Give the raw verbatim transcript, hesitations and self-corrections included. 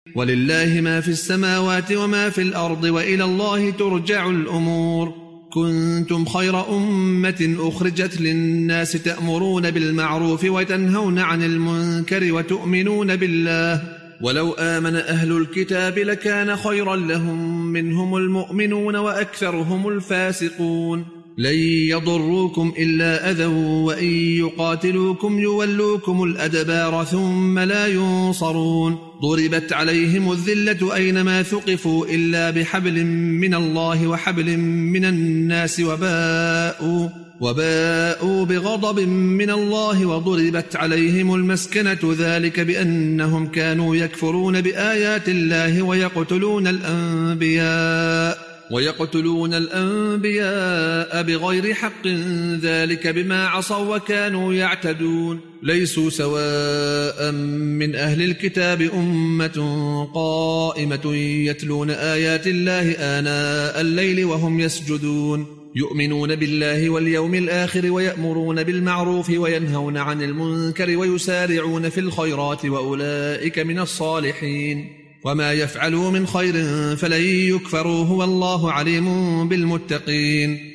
ولله ما في السماوات وما في الأرض وإلى الله ترجع الأمور. كنتم خير أمة أخرجت للناس تأمرون بالمعروف وتنهون عن المنكر وتؤمنون بالله، ولو آمن أهل الكتاب لكان خيرا لهم، منهم المؤمنون وأكثرهم الفاسقون. لن يضروكم إلا أذى وإن يقاتلوكم يولوكم الأدبار ثم لا ينصرون. ضربت عليهم الذلة أينما ثقفوا إلا بحبل من الله وحبل من الناس وباءوا, وباءوا بغضب من الله وضربت عليهم المسكنة، ذلك بأنهم كانوا يكفرون بآيات الله ويقتلون الأنبياء ويقتلون الأنبياء بغير حق، ذلك بما عصوا وكانوا يعتدون. ليسوا سواء من أهل الكتاب أمة قائمة يتلون آيات الله آناء الليل وهم يسجدون، يؤمنون بالله واليوم الآخر ويأمرون بالمعروف وينهون عن المنكر ويسارعون في الخيرات وأولئك من الصالحين. وما يفعلوا من خير فلن يكفروه والله عليم بالمتقين.